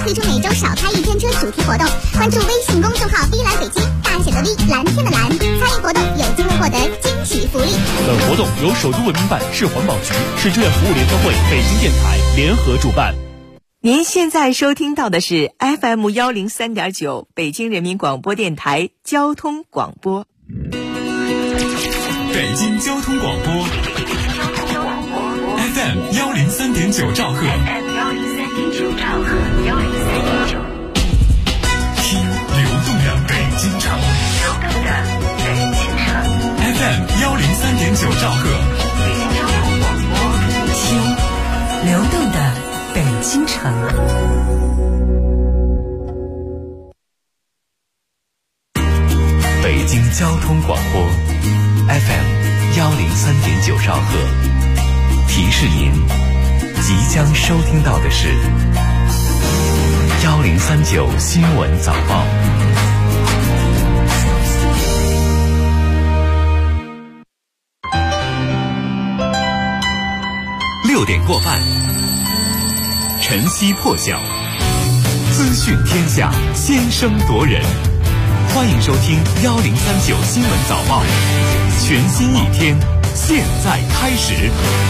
推出每周少开一天车主题活动，关注微信公众号 V 蓝北京，大写的 V， 蓝天的蓝，参与活动有机会获得惊喜福利。 本活动由首都文明办、市环保局、市志愿服务联合会、北京电台联合主办。 您现在收听到的是 FM 103.9北京人民广播电台交通广播。 北京交通广播 FM 103.9兆赫，听流动的北京城，FM 103.9兆赫， 听流动的北京城。 北京交通广播 FM 103.9兆赫，提示您即将收听到的是1039新闻早报。6点过半，晨曦破晓，资讯天下，先声夺人。欢迎收听1039新闻早报，全新一天，现在开始。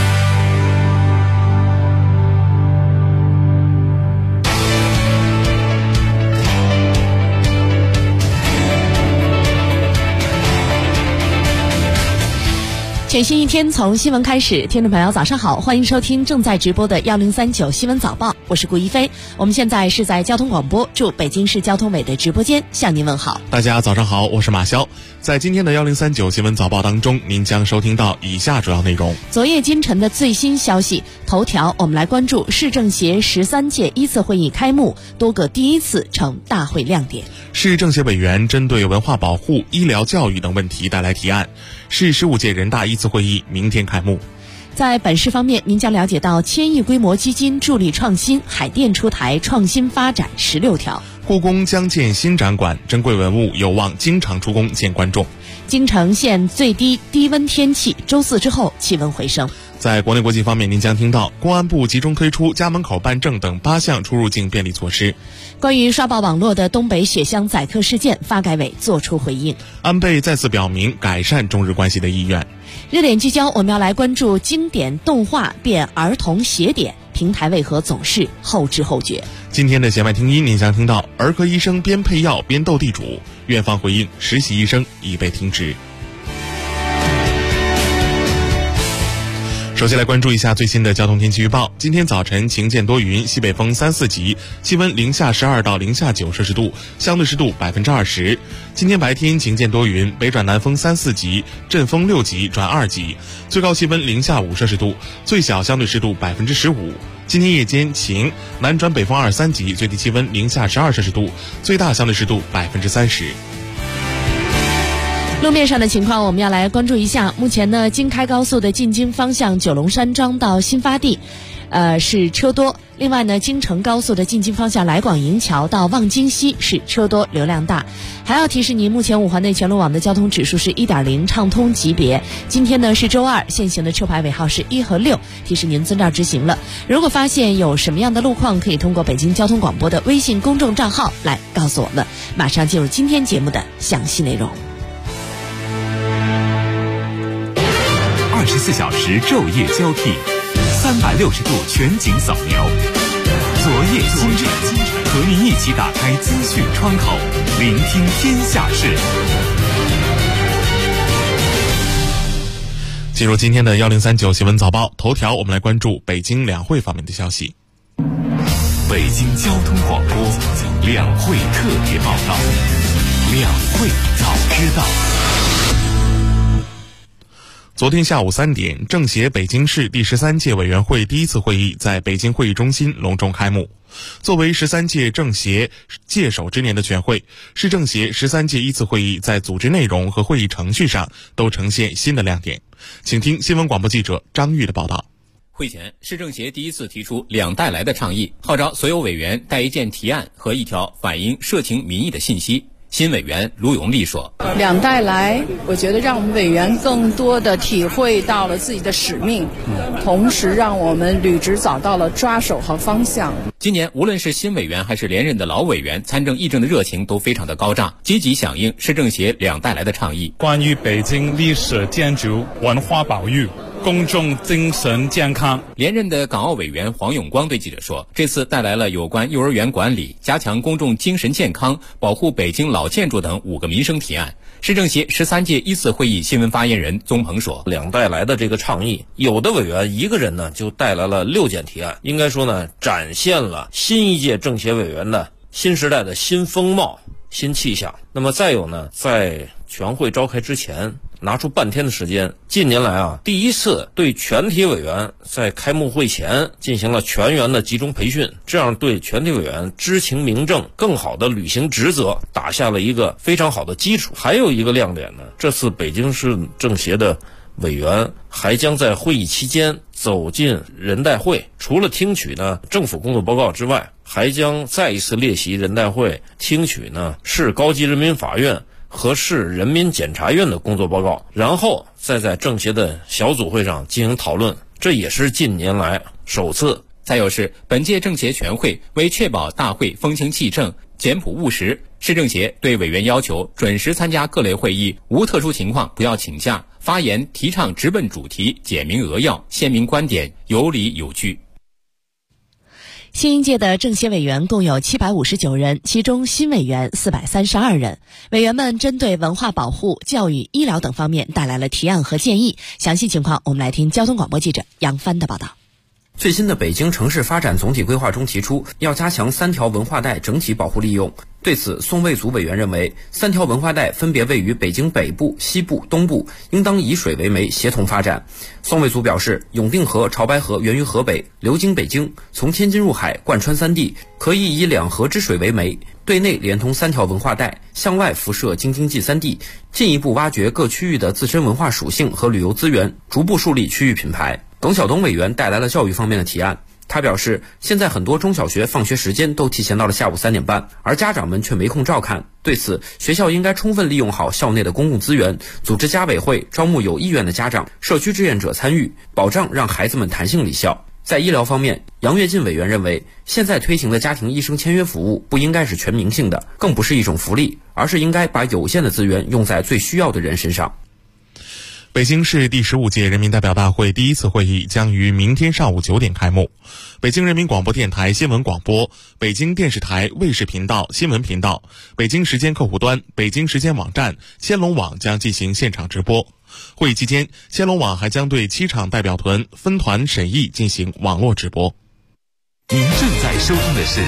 全新一天从新闻开始，听众朋友早上好，欢迎收听正在直播的1039新闻早报，我是顾一飞。我们现在是在交通广播驻北京市交通委的直播间向您问好。 大家早上好，我是马潇。在今天的1039新闻早报当中，您将收听到以下主要内容。 昨夜今晨的最新消息，头条我们来关注市政协13届一次会议开幕，多个第一次成大会亮点。 市政协委员针对文化保护、医疗教育等问题带来提案。市15届人大一次会议明天开幕。 在本市方面，您将了解到1000亿规模基金助力创新，海淀出台创新发展16条。 故宫将建新展馆，珍贵文物有望经常出宫见观众。 京城现最低低温天气，周4之后气温回升。 在国内国际方面，您将听到公安部集中推出家门口办证等8项出入境便利措施。 关于刷爆网络的东北雪乡宰客事件，发改委作出回应。 安倍再次表明改善中日关系的意愿。 热点聚焦，我们要来关注经典动画变儿童邪典，平台为何总是后知后觉？ 今天的弦外听音，您将听到儿科医生边配药边斗地主，院方回应实习医生已被停职。首先来关注一下最新的交通天气预报。今天早晨晴见多云，西北风3、4级，气温0-12到0-9摄氏度，相对湿度20%。今天白天晴见多云，北转南风3、4级，阵风6级转2级，最高气温0-5摄氏度，最小相对湿度15%。今天夜间晴，南转北风2、3级，最低气温0-12摄氏度，最大相对湿度30%。 路面上的情况我们要来关注一下。目前呢，京开高速的进京方向九龙山庄到新发地是车多。另外呢，京承高速的进京方向来广营桥到望京西是车多流量大。还要提示您，目前5环内全路网的交通指数是 1.0 畅通级别。今天呢是周二，现行的车牌尾号是1和6，提示您遵照执行了。如果发现有什么样的路况，可以通过北京交通广播的微信公众账号来告诉我们。马上进入今天节目的详细内容。 24小时昼夜交替，360度全景扫描。昨夜今晨，和您一起打开资讯窗口，聆听天下事。 进入今天的1039新闻早报，头条我们来关注北京两会方面的消息。 北京交通广播两会特别报道，两会早知道。 昨天下午3点，政协北京市第13届委员会第一次会议在北京会议中心隆重开幕。作为13届政协届首之年的全会，市政协13届一次会议在组织内容和会议程序上都呈现新的亮点。请听新闻广播记者张玉的报道。 会前，市政协第一次提出2带来的倡议，号召所有委员带一件提案和一条反映社情民意的信息， 新委员卢永利说 ，2代来，我觉得让我们委员更多的体会到了自己的使命，同时让我们履职找到了抓手和方向。 今年无论是新委员还是连任的老委员，参政议政的热情都非常的高涨，积极响应市政协2代来的倡议。 关于北京历史建筑文化保育、公众精神健康， 连任的港澳委员黄永光对记者说，这次带来了有关幼儿园管理、加强公众精神健康、保护北京老建筑等5个民生提案。市政协13届1次会议新闻发言人宗鹏说 ，2代来的这个倡议，有的委员一个人呢就带来了6件提案，应该说呢，展现了新一届政协委员的新时代的新风貌、新气象。那么再有呢，在全会召开之前拿出半天的时间，近年来第一次对全体委员在开幕会前进行了全员的集中培训，这样对全体委员知情明政、更好的履行职责打下了一个非常好的基础。还有一个亮点呢，这次北京市政协的委员还将在会议期间走进人代会，除了听取呢政府工作报告之外，还将再一次列席人代会听取呢市高级人民法院和市人民检察院的工作报告，然后再在政协的小组会上进行讨论，这也是近年来首次。 再有是本届政协全会为确保大会风清气正、简朴务实，市政协对委员要求准时参加各类会议，无特殊情况不要请假，发言提倡直奔主题，简明扼要，鲜明观点，有理有据。 新一届的政协委员共有759人，其中新委员432人。委员们针对文化保护、教育、医疗等方面带来了提案和建议。详细情况，我们来听交通广播记者杨帆的报道。 最新的北京城市发展总体规划中提出，要加强3条文化带整体保护利用。对此，宋卫组委员认为，3条文化带分别位于北京北部、西部、东部，应当以水为媒，协同发展。宋卫组表示，永定河、潮白河源于河北，流经北京，从天津入海，贯穿3地，可以以两河之水为媒，对内连通3条文化带，向外辐射京津冀3地，进一步挖掘各区域的自身文化属性和旅游资源，逐步树立区域品牌。耿晓东委员带来了教育方面的提案。他表示，现在很多中小学放学时间都提前到了下午3点半，而家长们却没空照看。对此，学校应该充分利用好校内的公共资源，组织家委会，招募有意愿的家长、社区志愿者参与，保障让孩子们弹性离校。在医疗方面，杨跃进委员认为，现在推行的家庭医生签约服务不应该是全民性的，更不是一种福利，而是应该把有限的资源用在最需要的人身上。 北京市第15届人民代表大会第1次会议将于明天上午9点开幕。北京人民广播电台新闻广播、北京电视台卫视频道新闻频道、北京时间客户端、北京时间网站、千龙网将进行现场直播。会议期间，千龙网还将对7场代表团分团审议进行网络直播。 您正在收听的是1039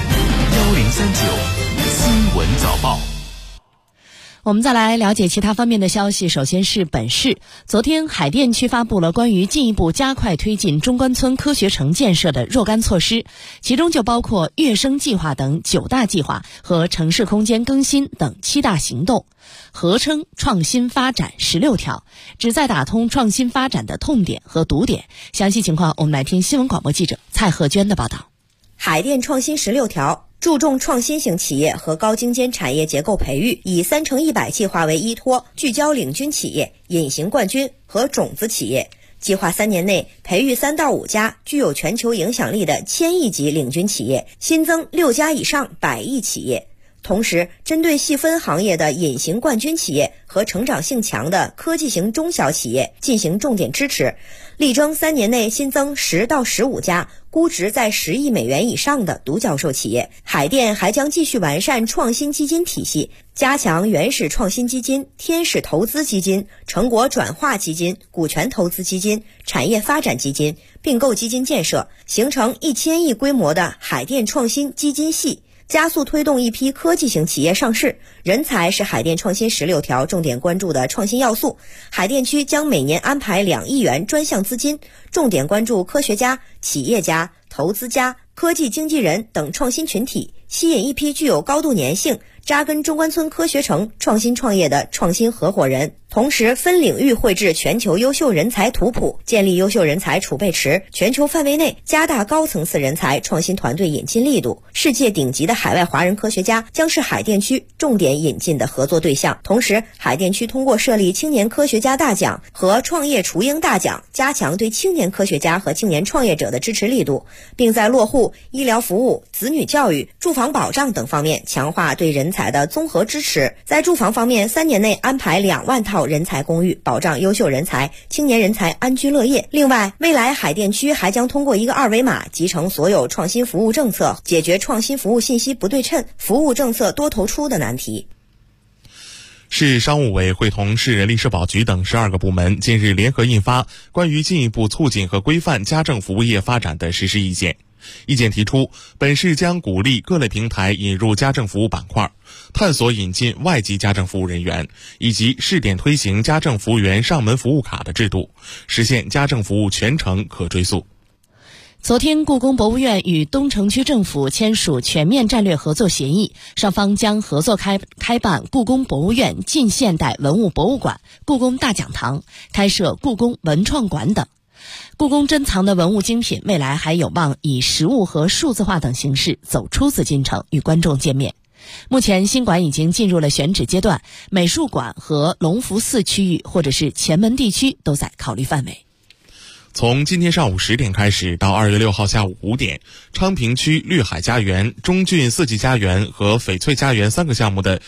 新闻早报。 我们再来了解其他方面的消息。首先是本市，昨天海淀区发布了关于进一步加快推进中关村科学城建设的若干措施，其中就包括跃升计划等9大计划和城市空间更新等7大行动，合称创新发展16条，旨在打通创新发展的痛点和堵点。详细情况，我们来听新闻广播记者蔡鹤娟的报道。 海淀创新16条注重创新型企业和高精尖产业结构培育，以3×100计划为依托，聚焦领军企业、隐形冠军和种子企业。计划3年内培育3到5家具有全球影响力的1000亿级领军企业，新增6家以上100亿企业。同时，针对细分行业的隐形冠军企业和成长性强的科技型中小企业进行重点支持，力争3年内新增10到15家估值在10亿美元以上的独角兽企业。海淀还将继续完善创新基金体系，加强原始创新基金、天使投资基金、成果转化基金、股权投资基金、产业发展基金、并购基金建设，形成1000亿规模的海淀创新基金系，加速推动一批科技型企业上市。人才是海淀创新16条重点关注的创新要素，海淀区将每年安排2亿元专项资金，重点关注科学家、企业家、投资家、科技经纪人等创新群体，吸引一批具有高度粘性、扎根中关村科学城创新创业的创新合伙人。 同时分领域绘制全球优秀人才图谱，建立优秀人才储备池，全球范围内加大高层次人才创新团队引进力度。世界顶级的海外华人科学家将是海淀区重点引进的合作对象。同时，海淀区通过设立青年科学家大奖和创业雏鹰大奖，加强对青年科学家和青年创业者的支持力度，并在落户、医疗服务、子女教育、住房保障等方面强化对人才的综合支持。在住房方面，3年内安排2万套人才公寓，保障优秀人才、青年人才安居乐业。另外，未来海淀区还将通过一个2维码集成所有创新服务政策，解决创新服务信息不对称、服务政策多头出的难题。 市商务委会同市人力社保局等12个部门近日联合印发关于进一步促进和规范家政服务业发展的实施意见。意见提出，本市将鼓励各类平台引入家政服务板块，探索引进外籍家政服务人员，以及试点推行家政服务员上门服务卡的制度，实现家政服务全程可追溯。 昨天，故宫博物院与东城区政府签署全面战略合作协议，双方将合作开办故宫博物院近现代文物博物馆、故宫大讲堂，开设故宫文创馆等。故宫珍藏的文物精品未来还有望以实物和数字化等形式走出紫禁城，与观众见面。目前新馆已经进入了选址阶段，美术馆和隆福寺区域或者是前门地区都在考虑范围。 从今天上午10点开始到2月6号下午5点，昌平区绿海家园、中郡四季家园和翡翠家园3个项目的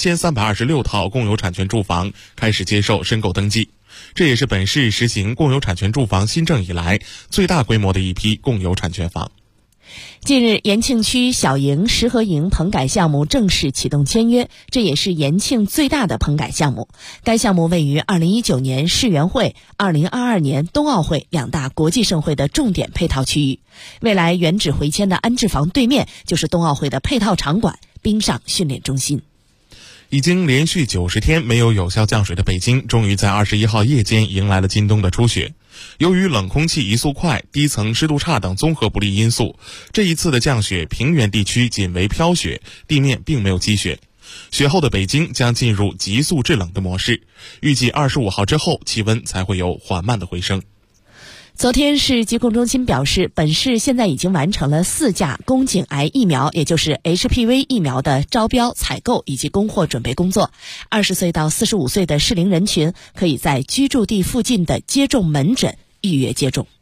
3326套共有产权住房开始接受申购登记。这也是本市实行共有产权住房新政以来最大规模的一批共有产权房。 近日，延庆区小营石河营棚改项目正式启动签约，这也是延庆最大的棚改项目。该项目位于2019年世园会、2022年冬奥会2大国际盛会的重点配套区域。未来原址回迁的安置房对面就是冬奥会的配套场馆、冰上训练中心。 已经连续90天没有有效降水的北京，终于在21号夜间迎来了今冬的初雪。由于冷空气移速快、低层湿度差等综合不利因素，这一次的降雪平原地区仅为飘雪，地面并没有积雪。雪后的北京将进入急速制冷的模式，预计25号之后气温才会有缓慢的回升。 昨天，市疾控中心表示，本市现在已经完成了4价宫颈癌疫苗，也就是 HPV 疫苗的招标、采购以及供货准备工作。20岁到45岁的适龄人群可以在居住地附近的接种门诊预约接种。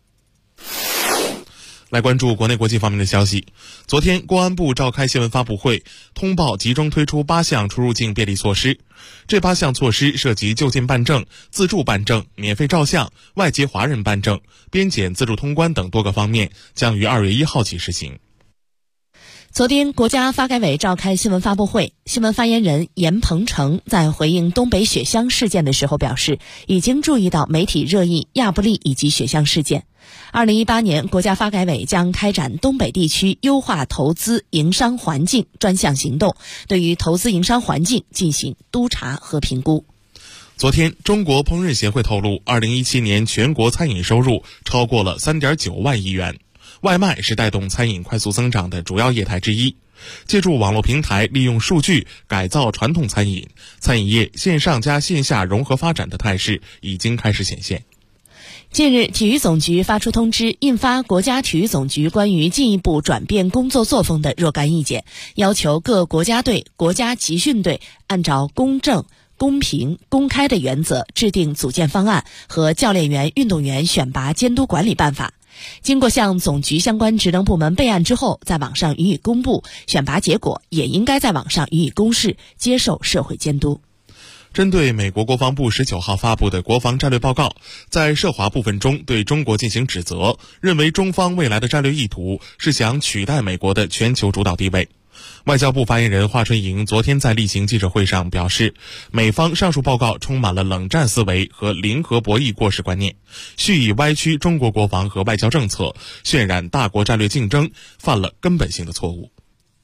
来关注国内国际方面的消息。昨天，公安部召开新闻发布会，通报集中推出8项出入境便利措施。这8项措施涉及就近办证、自助办证、免费照相、外籍华人办证、边检自助通关等多个方面，将于2月1号起实行。 昨天，国家发改委召开新闻发布会，新闻发言人严鹏程在回应东北雪乡事件的时候表示，已经注意到媒体热议亚布力以及雪乡事件。2018年，国家发改委将开展东北地区优化投资营商环境专项行动，对于投资营商环境进行督查和评估。 昨天，中国烹饪协会透露，2017年全国餐饮收入超过了3.9万亿元。外卖是带动餐饮快速增长的主要业态之一。借助网络平台，利用数据改造传统餐饮，餐饮业线上加线下融合发展的态势已经开始显现。 近日，体育总局发出通知，印发国家体育总局关于进一步转变工作作风的若干意见，要求各国家队、国家集训队按照公正、公平、公开的原则制定组建方案和教练员、运动员选拔监督管理办法。经过向总局相关职能部门备案之后，在网上予以公布，选拔结果也应该在网上予以公示，接受社会监督。 针对美国国防部19号发布的国防战略报告，在涉华部分中对中国进行指责，认为中方未来的战略意图是想取代美国的全球主导地位。外交部发言人华春莹昨天在例行记者会上表示，美方上述报告充满了冷战思维和零和博弈过时观念，蓄意歪曲中国国防和外交政策，渲染大国战略竞争，犯了根本性的错误。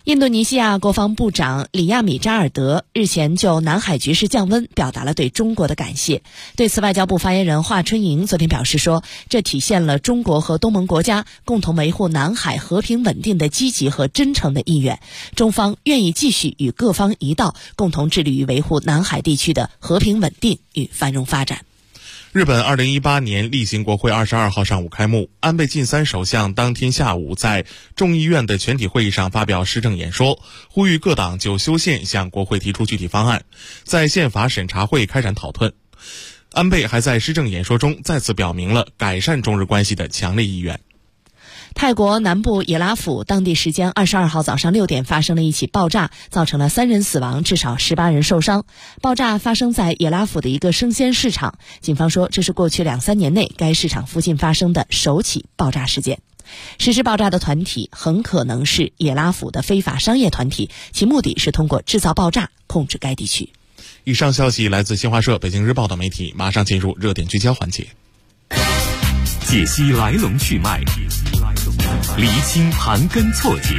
印度尼西亚国防部长里亚米扎尔德日前就南海局势降温表达了对中国的感谢。对此，外交部发言人华春莹昨天表示说，这体现了中国和东盟国家共同维护南海和平稳定的积极和真诚的意愿。中方愿意继续与各方一道，共同致力于维护南海地区的和平稳定与繁荣发展。 日本2018年例行国会22号上午开幕，安倍晋三首相当天下午在众议院的全体会议上发表施政演说，呼吁各党就修宪向国会提出具体方案，在宪法审查会开展讨论。安倍还在施政演说中再次表明了改善中日关系的强烈意愿。 泰国南部也拉府当地时间22号早上6点发生了一起爆炸，造成了3人死亡，至少18人受伤。爆炸发生在也拉府的一个生鲜市场，警方说这是过去2-3年内该市场附近发生的首起爆炸事件。实施爆炸的团体很可能是也拉府的非法商业团体，其目的是通过制造爆炸控制该地区。 以上消息来自新华社、北京日报等媒体，马上进入热点聚焦环节。 解析来龙去脉，厘清盘根错节，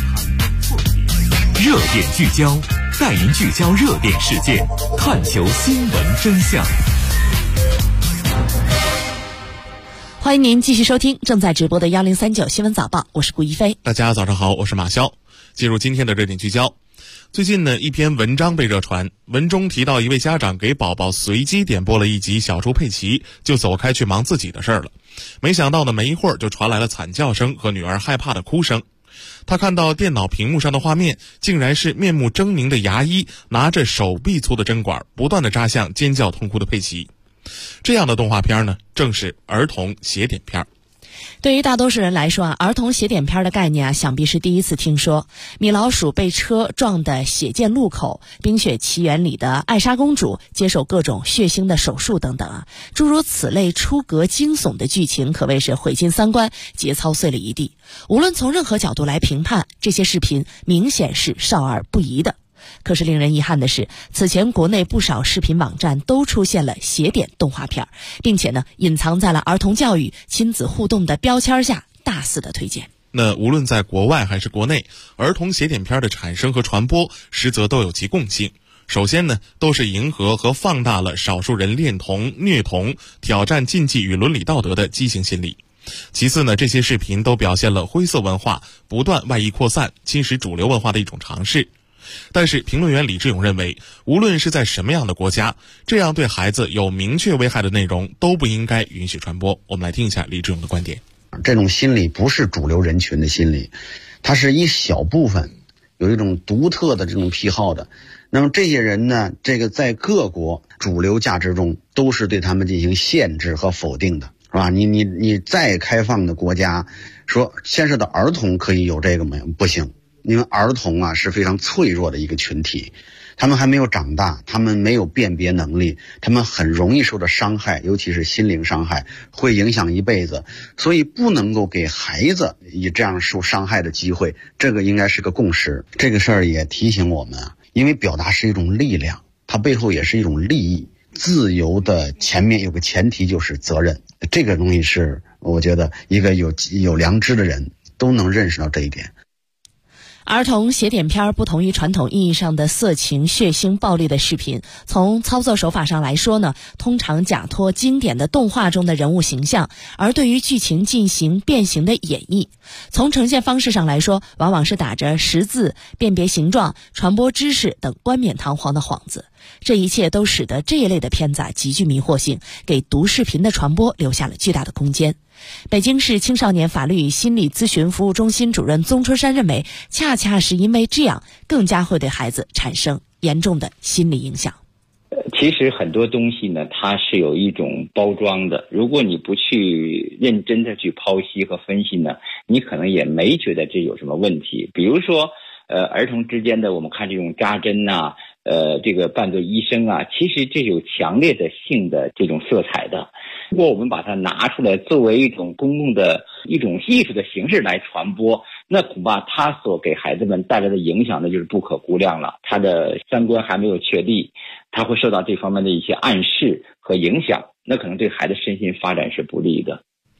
热点聚焦，带您聚焦热点事件，探求新闻真相。 欢迎您继续收听正在直播的1039新闻早报，我是顾一飞。 大家早上好，我是马潇。进入今天的热点聚焦。最近呢，一篇文章被热传，文中提到一位家长给宝宝随机点播了一集小猪佩奇，就走开去忙自己的事儿了。没想到呢，没一会儿就传来了惨叫声和女儿害怕的哭声。他看到电脑屏幕上的画面，竟然是面目狰狞的牙医拿着手臂粗的针管，不断地扎向尖叫痛哭的佩奇。这样的动画片呢，正是儿童邪典片。 对于大多数人来说儿童邪典片的概念想必是第一次听说。米老鼠被车撞的血溅路口，冰雪奇缘里的艾莎公主接受各种血腥的手术等等诸如此类出格惊悚的剧情可谓是毁尽三观，节操碎了一地。无论从任何角度来评判，这些视频明显是少儿不宜的。可是令人遗憾的是，此前国内不少视频网站都出现了邪典动画片，并且呢，隐藏在了儿童教育、亲子互动的标签下，大肆的推荐。 那无论在国外还是国内，儿童邪典片的产生和传播，实则都有其共性。首先呢，都是迎合和放大了少数人恋童、虐童、挑战禁忌与伦理道德的畸形心理。其次呢，这些视频都表现了灰色文化不断外溢扩散、侵蚀主流文化的一种尝试。但是评论员李志勇认为，无论是在什么样的国家，这样对孩子有明确危害的内容都不应该允许传播。我们来听一下李志勇的观点。 这种心理不是主流人群的心理，它是一小部分有一种独特的这种癖好的。那么这些人呢，这个在各国主流价值中都是对他们进行限制和否定的，是吧？你再开放的国家说牵涉到儿童可以有这个没有？不行。因为儿童是非常脆弱的一个群体，他们还没有长大，他们没有辨别能力，他们很容易受到伤害，尤其是心灵伤害，会影响一辈子，所以不能够给孩子以这样受伤害的机会，这个应该是个共识。这个事儿也提醒我们因为表达是一种力量，它背后也是一种利益，自由的前面有个前提就是责任，这个东西是我觉得一个有良知的人都能认识到这一点。 儿童邪典片不同于传统意义上的色情、血腥、暴力的视频，从操作手法上来说呢，通常假托经典的动画中的人物形象，而对于剧情进行变形的演绎。从呈现方式上来说，往往是打着识字、辨别形状、传播知识等冠冕堂皇的幌子。这一切都使得这一类的片子极具迷惑性，给毒视频的传播留下了巨大的空间。北京市青少年法律与心理咨询服务中心主任宗春山认为，恰恰是因为这样，更加会对孩子产生严重的心理影响。 其实很多东西呢，它是有一种包装的，如果你不去认真的去剖析和分析呢，你可能也没觉得这有什么问题。比如说儿童之间的我们看这种扎针这个扮作医生其实这有强烈的性的这种色彩的。如果我们把它拿出来作为一种公共的一种艺术的形式来传播，那恐怕它所给孩子们带来的影响呢就是不可估量了。他的三观还没有确立，他会受到这方面的一些暗示和影响，那可能对孩子身心发展是不利的。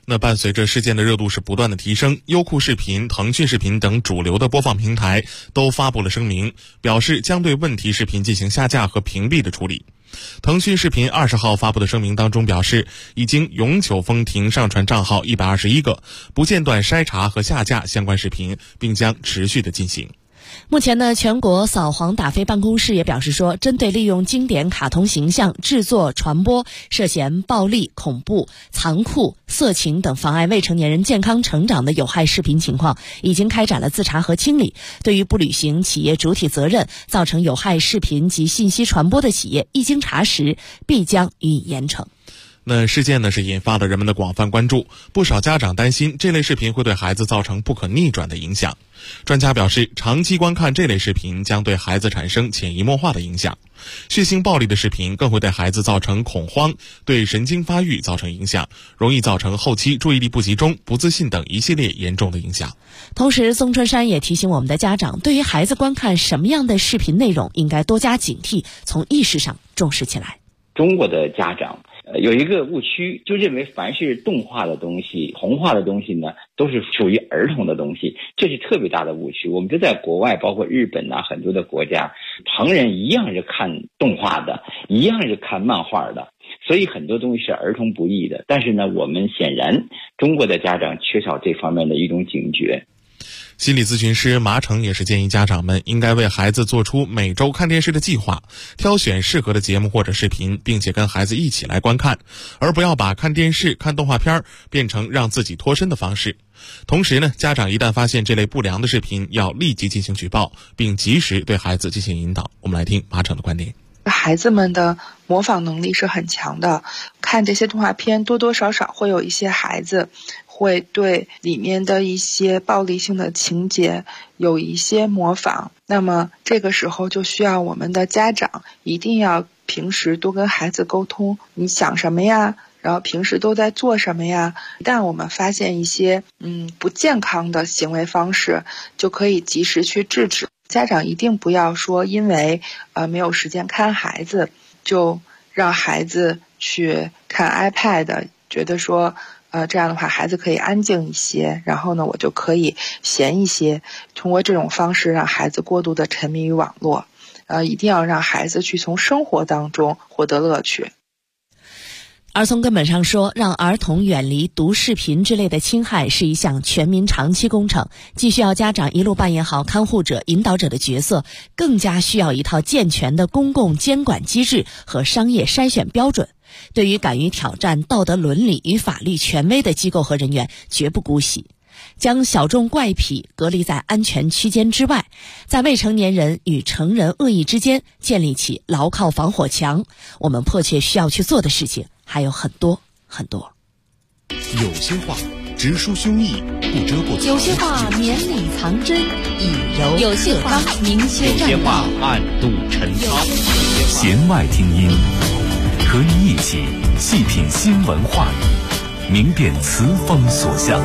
那伴随着事件的热度是不断的提升，优酷视频、腾讯视频等主流的播放平台都发布了声明，表示将对问题视频进行下架和屏蔽的处理。腾讯视频20号发布的声明当中表示，已经永久封停上传账号121个，不间断筛查和下架相关视频，并将持续的进行。 目前呢，全国扫黄打非办公室也表示说，针对利用经典卡通形象制作、传播涉嫌暴力、恐怖、残酷、色情等妨碍未成年人健康成长的有害视频情况，已经开展了自查和清理。对于不履行企业主体责任、造成有害视频及信息传播的企业，一经查实，必将予以严惩。 那事件呢是引发了人们的广泛关注，不少家长担心这类视频会对孩子造成不可逆转的影响。专家表示，长期观看这类视频将对孩子产生潜移默化的影响。血腥暴力的视频更会对孩子造成恐慌，对神经发育造成影响，容易造成后期注意力不集中、不自信等一系列严重的影响。 同时，宗春山也提醒我们的家长，对于孩子观看什么样的视频内容，应该多加警惕，从意识上重视起来。 中国的家长有一个误区，就认为凡是动画的东西、童话的东西呢，都是属于儿童的东西，这是特别大的误区。我们就在国外，包括日本啊，很多的国家，成人一样是看动画的，一样是看漫画的，所以很多东西是儿童不宜的。但是呢，我们显然中国的家长缺少这方面的一种警觉。 心理咨询师麻成也是建议家长们应该为孩子做出每周看电视的计划，挑选适合的节目或者视频，并且跟孩子一起来观看，而不要把看电视、看动画片变成让自己脱身的方式。同时呢，家长一旦发现这类不良的视频，要立即进行举报，并及时对孩子进行引导。我们来听麻成的观点。 孩子们的模仿能力是很强的，看这些动画片多多少少会有一些孩子会对里面的一些暴力性的情节有一些模仿，那么这个时候就需要我们的家长一定要平时多跟孩子沟通，你想什么呀？然后平时都在做什么呀？一旦我们发现一些不健康的行为方式，就可以及时去制止。家长一定不要说因为没有时间看孩子，就让孩子去看 iPad， 觉得说这样的话孩子可以安静一些，然后呢我就可以闲一些，通过这种方式让孩子过度的沉迷于网络。一定要让孩子去从生活当中获得乐趣。 而从根本上说，让儿童远离毒视频之类的侵害是一项全民长期工程，既需要家长一路扮演好看护者、引导者的角色，更加需要一套健全的公共监管机制和商业筛选标准。对于敢于挑战道德伦理与法律权威的机构和人员，绝不姑息。将小众怪癖隔离在安全区间之外，在未成年人与成人恶意之间建立起牢靠防火墙。我们迫切需要去做的事情还有很多很多。 有些话直抒胸臆，不遮不藏； 有些话绵里藏针，以柔有些话明切有些话暗度陈仓。 弦外听音，和你一起细品新闻话语，明辨词风所向。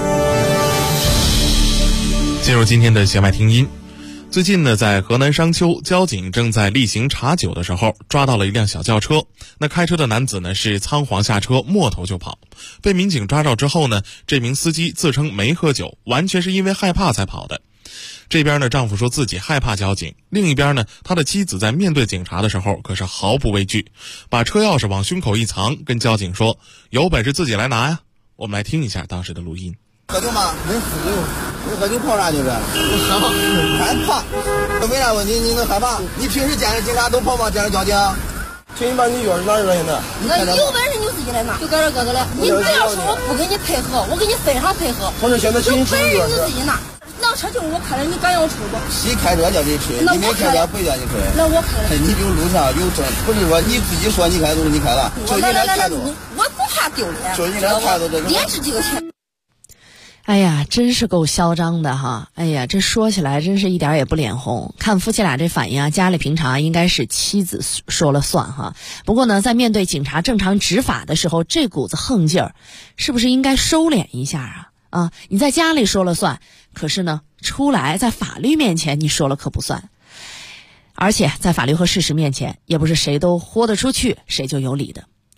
进入今天的弦外听音。最近呢，在河南商丘，交警正在例行查酒的时候，抓到了一辆小轿车。那开车的男子呢是仓皇下车，摸头就跑。被民警抓到之后呢，这名司机自称没喝酒，完全是因为害怕才跑的。这边呢，丈夫说自己害怕交警；另一边呢，他的妻子在面对警察的时候可是毫不畏惧，把车钥匙往胸口一藏，跟交警说：“有本事自己来拿呀！”我们来听一下当时的录音。 喝酒吗？没喝酒。你喝酒跑啥就是？害怕。为啥问题？你能害怕？你平时见着警察都跑吗？见着交警？请你把你钥匙拿着了，现在。 那有本事你就自己来拿，就搁这搁着嘞。你不要说我不跟你配合，我跟你非常配合。 同志，现在请你有本事你就自己拿。那车就是我开的，你敢要出不？ 谁开车叫你吹？你没开车不叫你吹。 那我开的。 你有录像有证，不是说你自己说你开就是你开了。就你这态度， 我不怕丢脸。 就你这态度，这劣质几个钱。 哎呀，真是够嚣张的哈！哎呀，这说起来真是一点也不脸红。看夫妻俩这反应啊，家里平常应该是妻子说了算哈。不过呢，在面对警察正常执法的时候，这股子横劲儿，是不是应该收敛一下啊？你在家里说了算，可是呢，出来在法律面前你说了可不算。而且在法律和事实面前，也不是谁都豁得出去，谁就有理的。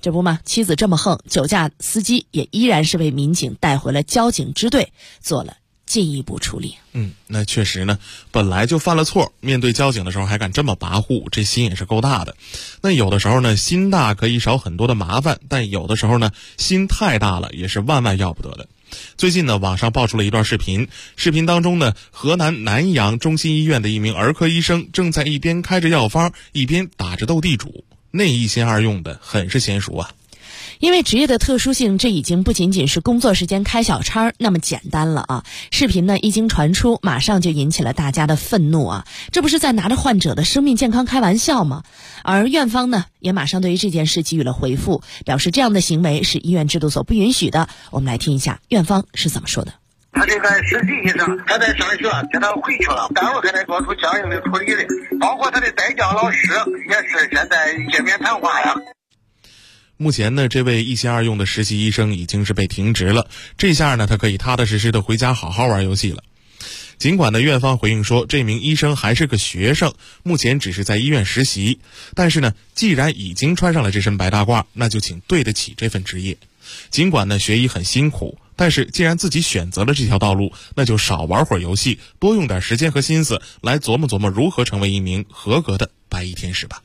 这不嘛，妻子这么横，酒驾司机也依然是被民警带回了交警支队，做了进一步处理。 那确实呢，本来就犯了错，面对交警的时候还敢这么跋扈，这心也是够大的。那有的时候呢，心大可以少很多的麻烦，但有的时候呢，心太大了也是万万要不得的。最近呢，网上爆出了一段视频，视频当中呢，河南南阳中心医院的一名儿科医生正在一边开着药方，一边打着斗地主，那一心二用的很是娴熟啊。 因为职业的特殊性，这已经不仅仅是工作时间开小差那么简单了啊！视频呢一经传出，马上就引起了大家的愤怒啊！这不是在拿着患者的生命健康开玩笑吗？而院方呢也马上对于这件事给予了回复，表示这样的行为是医院制度所不允许的。我们来听一下院方是怎么说的。 他这个实际医生，他在上学，叫他回去了，单位还得做出相应的处理的，包括他的代教老师也是现在见面谈话呀。 目前呢，这位一心二用的实习医生已经是被停职了，这下呢，他可以踏踏实实的回家好好玩游戏了。尽管呢，院方回应说这名医生还是个学生，目前只是在医院实习，但是呢，既然已经穿上了这身白大褂，那就请对得起这份职业。尽管呢，学医很辛苦，但是既然自己选择了这条道路，那就少玩会儿游戏，多用点时间和心思来琢磨琢磨如何成为一名合格的白衣天使吧。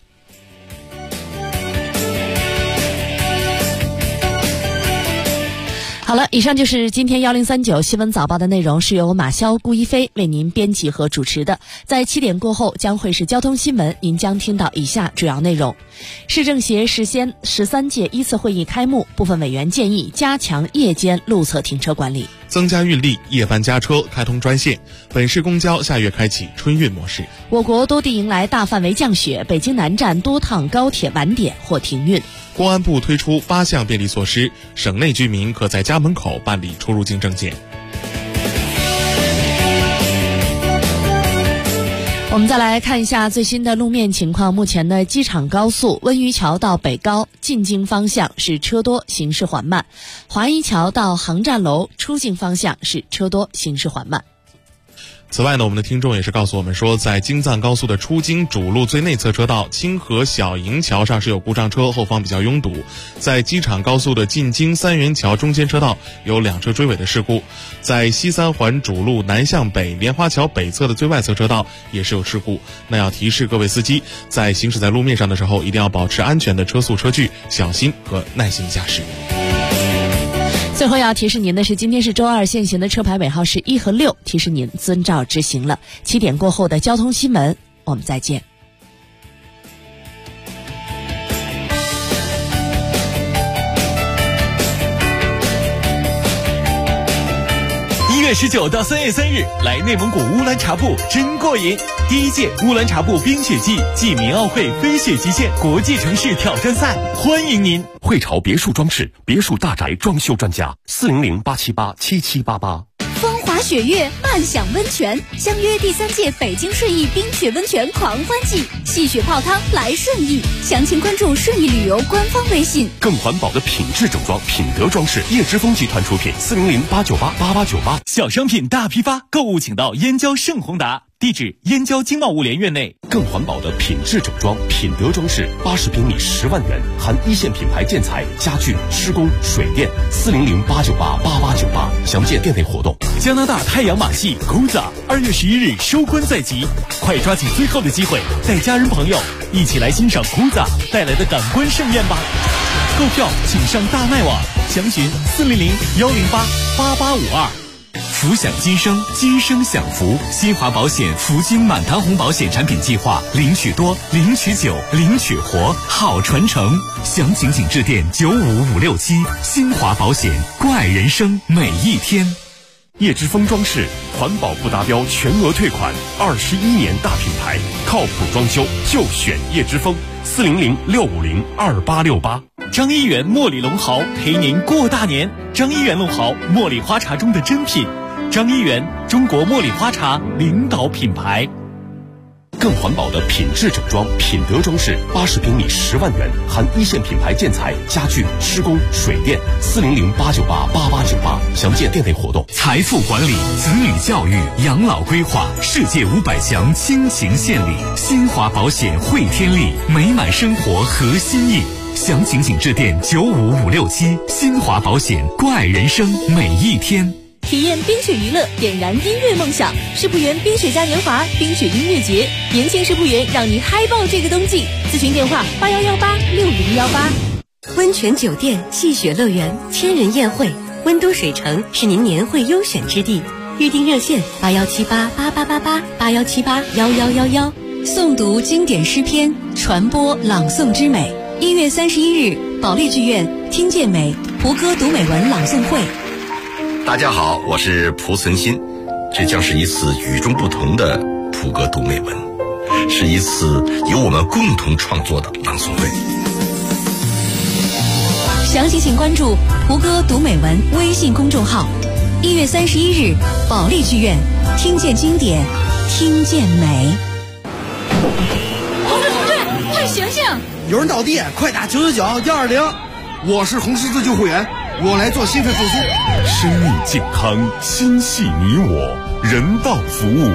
好了，以上就是今天1039新闻早报的内容，是由马潇、顾一飞为您编辑和主持的。在7点过后将会是交通新闻，您将听到以下主要内容：市政协13届依次会议开幕，部分委员建议加强夜间路侧停车管理， 增加运力，夜班加车，开通专线。本市公交下月开启春运模式。 我国多地迎来大范围降雪，北京南站多趟高铁晚点或停运。 公安部推出8项便利措施，省内居民可在家门口办理出入境证件。 我们再来看一下最新的路面情况。目前的机场高速温榆桥到北高进京方向是车多，行驶缓慢；华一桥到航站楼出境方向是车多，行驶缓慢。 此外呢，我们的听众也是告诉我们说，在京藏高速的出京主路最内侧车道清河小营桥上是有故障车，后方比较拥堵。在机场高速的进京三元桥中间车道有2车追尾的事故。在西三环主路南向北莲花桥北侧的最外侧车道也是有事故。那要提示各位司机，在行驶在路面上的时候，一定要保持安全的车速车距，小心和耐心驾驶。 最后要提示您的是，今天是周二，限行的车牌尾号是1和6，提示您遵照执行了。7点过后的交通新闻，我们再见。 1月19到3月3日，来内蒙古乌兰察布真过瘾！第1届乌兰察布冰雪季暨民奥会飞雪极限国际城市挑战赛，欢迎您！ 汇潮别墅装饰，别墅大宅装修专家，400-878-7788。 风华雪月，漫享温泉，相约第3届北京顺义冰雪温泉狂欢季，戏雪泡汤来顺义，详情关注顺义旅游官方微信。 更环保的品质整装，品德装饰，叶之峰集团出品，400-898-8898。 小商品大批发，购物请到燕郊盛宏达。地址：燕郊经贸物联院内。 更环保的品质整装，品德装饰，80平米10万元，含1线品牌建材、家具、施工、水电，400-898-8898。详见店内活动。 加拿大太阳马戏 Guza 2月11日收官在即，快抓紧最后的机会，带家人朋友一起来欣赏 Guza 带来的感官盛宴吧。购票请上大麦网，详询400-108-8852。福享今生，今生享福。新华保险福金满堂红保险产品计划，领取多，领取久，领取活，好传承。详情请致电95567。新华保险，怪人生每一天。 叶之峰装饰，环保不达标全额退款，21年大品牌，靠谱装修就选叶之峰，400-650-2868。 张一元茉莉龙豪陪您过大年。张一元龙豪，茉莉花茶中的珍品。张一元，中国茉莉花茶领导品牌。 更环保的品质整装，品德装饰，80平米10万元，含1线品牌建材、家具、施工、水电，400-898-8898。详见店内活动。 财富管理、子女教育、养老规划，世界500强倾情献礼。新华保险汇天利，美满生活和心意。 详情请致电95567。新华保险，关爱人生每一天。 体验冰雪娱乐，点燃音乐梦想。世博园冰雪嘉年华冰雪音乐节，年轻世博园让你嗨爆这个冬季。咨询电话81186018。 温泉酒店、戏雪乐园、千人宴会，温都水城是您年会优选之地。预订热线8178888881781111。 诵读经典诗篇，传播朗诵之美。1月31日，保利剧院听见美蒲歌读美文朗诵会。 大家好，我是蒲存昕，这将是一次与众不同的蒲歌读美文，是一次由我们共同创作的朗诵会。 详情请关注蒲歌读美文微信公众号。1月31日，保利剧院听见经典，听见美。 同志，快醒醒！ 有人倒地，快打999-120。我是红十字救护员，我来做心肺复苏。 生命健康，心系你我，人道服务